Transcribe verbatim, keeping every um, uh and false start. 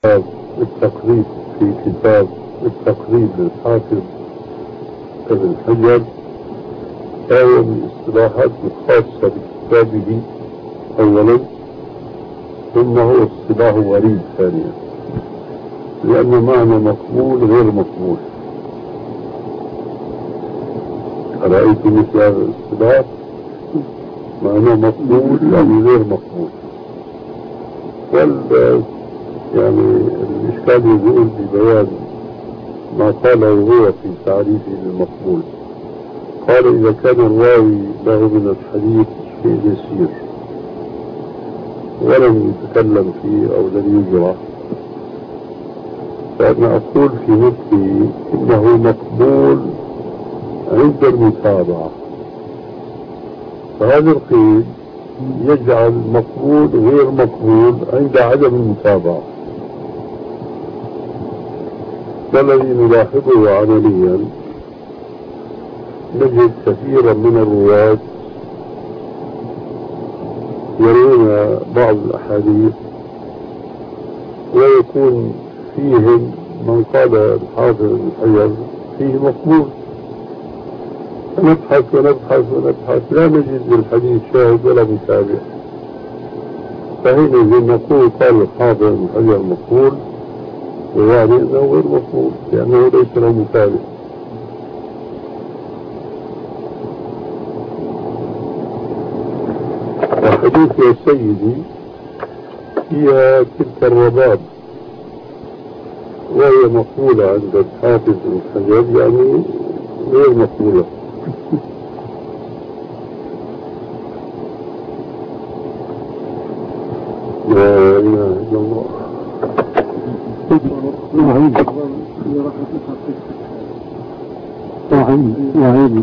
التقريب في كتاب التقريب للحافظ ابن حجر، فهو من الاصطلاحات الخاصة بكتابه أولا، ثم هو اصطلاح غريب ثانيا، لأن معنى مقبول غير مقبول. رأيت مثل هذا الاصطلاح، معنى مقبول يعني غير مقبول. وال يعني الإشكال يقول ببيان ما قاله هو في تعريفه للمقبول. قال: إذا كان الراوي له من الحديث شيء يسير ولم يتكلم فيه أو لم يجرح، فأنا أقول في مثله إنه مقبول عند المتابعة. فهذا القيد يجعل المقبول غير مقبول عند عدم المتابعة. والذي نلاحظه عمليا نجد كثيرا من الرواة يرون بعض الأحاديث ويكون فيهم من قال الحافظ ابن حجر فيه مقبول، فنبحث ونبحث ونبحث لا نجد للحديث شاهد ولا متابع، فحينئذ نقول قال الحافظ ابن حجر مقبول، ويعني انه غير مقبول لانه ليس له متابع. وحديث يا سيدي هي تلك الرباب، وهي مقبولة عند الحافظ ابن حجر يعني غير مقبولة. لا إله إلا الله. وعيد وعيد